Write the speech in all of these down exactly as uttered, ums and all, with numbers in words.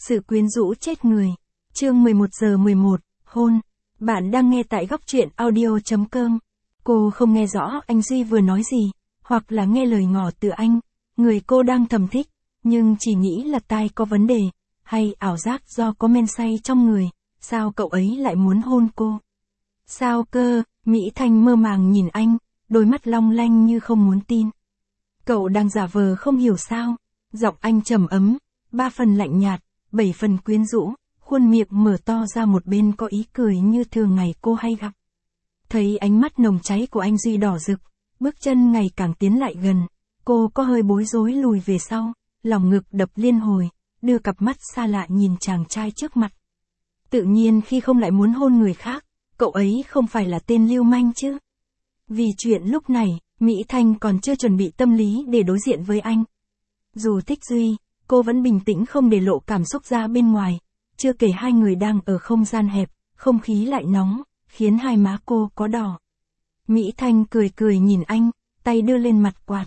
Sự quyến rũ chết người. Chương mười một giờ mười một, hôn. Bạn đang nghe tại góc truyện audio chấm com. Cô không nghe rõ anh Duy vừa nói gì, hoặc là nghe lời ngỏ từ anh, người cô đang thầm thích, nhưng chỉ nghĩ là tai có vấn đề, hay ảo giác do có men say trong người, sao cậu ấy lại muốn hôn cô? Sao cơ? Mỹ Thanh mơ màng nhìn anh, đôi mắt long lanh như không muốn tin. Cậu đang giả vờ không hiểu sao? Giọng anh trầm ấm, ba phần lạnh nhạt, bảy phần quyến rũ, khuôn miệng mở to ra một bên có ý cười như thường ngày cô hay gặp. Thấy ánh mắt nồng cháy của anh Duy đỏ rực, bước chân ngày càng tiến lại gần, cô có hơi bối rối lùi về sau, lòng ngực đập liên hồi, đưa cặp mắt xa lạ nhìn chàng trai trước mặt. Tự nhiên khi không lại muốn hôn người khác, cậu ấy không phải là tên lưu manh chứ? Vì chuyện lúc này, Mỹ Thanh còn chưa chuẩn bị tâm lý để đối diện với anh. Dù thích Duy, cô vẫn bình tĩnh không để lộ cảm xúc ra bên ngoài, chưa kể hai người đang ở không gian hẹp, không khí lại nóng, khiến hai má cô có đỏ. Mỹ Thanh cười cười nhìn anh, tay đưa lên mặt quạt.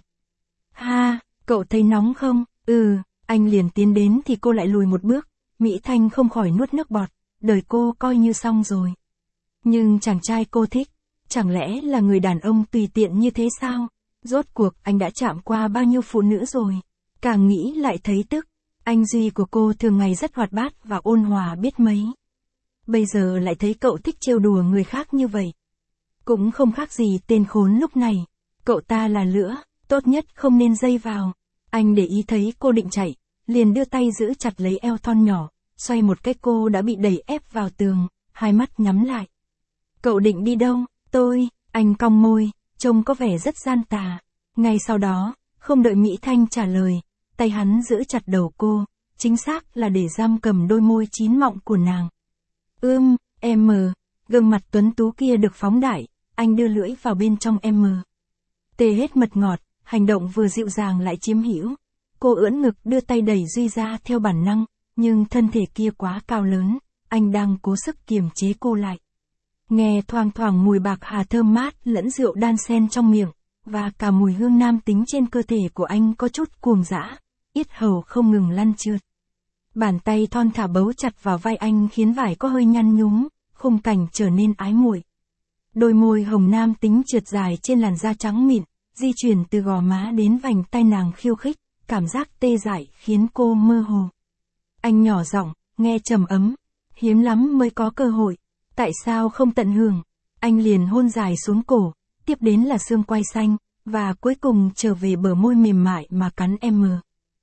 Ha, cậu thấy nóng không? Ừ, anh liền tiến đến thì cô lại lùi một bước, Mỹ Thanh không khỏi nuốt nước bọt, đời cô coi như xong rồi. Nhưng chàng trai cô thích, chẳng lẽ là người đàn ông tùy tiện như thế sao? Rốt cuộc anh đã chạm qua bao nhiêu phụ nữ rồi? Càng nghĩ lại thấy tức, anh Duy của cô thường ngày rất hoạt bát và ôn hòa biết mấy. Bây giờ lại thấy cậu thích trêu đùa người khác như vậy. Cũng không khác gì tên khốn lúc này, cậu ta là lửa, tốt nhất không nên dây vào. Anh để ý thấy cô định chạy, liền đưa tay giữ chặt lấy eo thon nhỏ, xoay một cái cô đã bị đẩy ép vào tường, hai mắt nhắm lại. Cậu định đi đâu? Tôi, anh cong môi, trông có vẻ rất gian tà. Ngay sau đó, không đợi Mỹ Thanh trả lời, tay hắn giữ chặt đầu cô, chính xác là để giam cầm đôi môi chín mọng của nàng. Ưm, em mờ, gương mặt tuấn tú kia được phóng đại, anh đưa lưỡi vào bên trong em mờ. Tê hết mật ngọt, hành động vừa dịu dàng lại chiếm hữu. Cô ưỡn ngực đưa tay đẩy Duy ra theo bản năng, nhưng thân thể kia quá cao lớn, anh đang cố sức kiềm chế cô lại. Nghe thoang thoảng mùi bạc hà thơm mát lẫn rượu đan xen trong miệng, và cả mùi hương nam tính trên cơ thể của anh có chút cuồng dã, yết hầu không ngừng lăn trượt. Bàn tay thon thả bấu chặt vào vai anh khiến vải có hơi nhăn nhúm, khung cảnh trở nên ái muội. Đôi môi hồng nam tính trượt dài trên làn da trắng mịn, di chuyển từ gò má đến vành tai nàng khiêu khích, cảm giác tê dại khiến cô mơ hồ. Anh nhỏ giọng, nghe trầm ấm, hiếm lắm mới có cơ hội, tại sao không tận hưởng? Anh liền hôn dài xuống cổ, tiếp đến là xương quai xanh, và cuối cùng trở về bờ môi mềm mại mà cắn em mờ.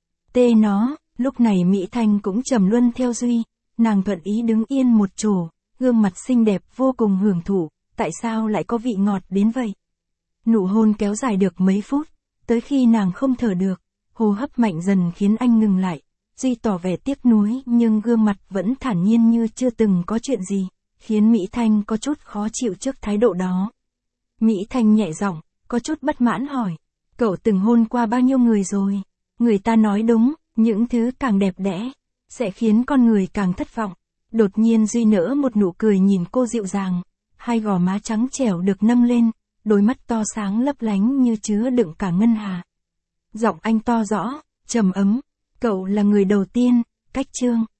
Tê nó, lúc này Mỹ Thanh cũng trầm luân theo Duy, nàng thuận ý đứng yên một chỗ, gương mặt xinh đẹp vô cùng hưởng thụ, tại sao lại có vị ngọt đến vậy? Nụ hôn kéo dài được mấy phút, tới khi nàng không thở được, hô hấp mạnh dần khiến anh ngừng lại, Duy tỏ vẻ tiếc nuối nhưng gương mặt vẫn thản nhiên như chưa từng có chuyện gì, khiến Mỹ Thanh có chút khó chịu trước thái độ đó. Mỹ Thanh nhẹ giọng, có chút bất mãn hỏi, cậu từng hôn qua bao nhiêu người rồi? Người ta nói đúng, những thứ càng đẹp đẽ, sẽ khiến con người càng thất vọng. Đột nhiên Duy nở một nụ cười nhìn cô dịu dàng, hai gò má trắng trẻo được nâng lên, đôi mắt to sáng lấp lánh như chứa đựng cả ngân hà. Giọng anh to rõ, trầm ấm, cậu là người đầu tiên, cách chương.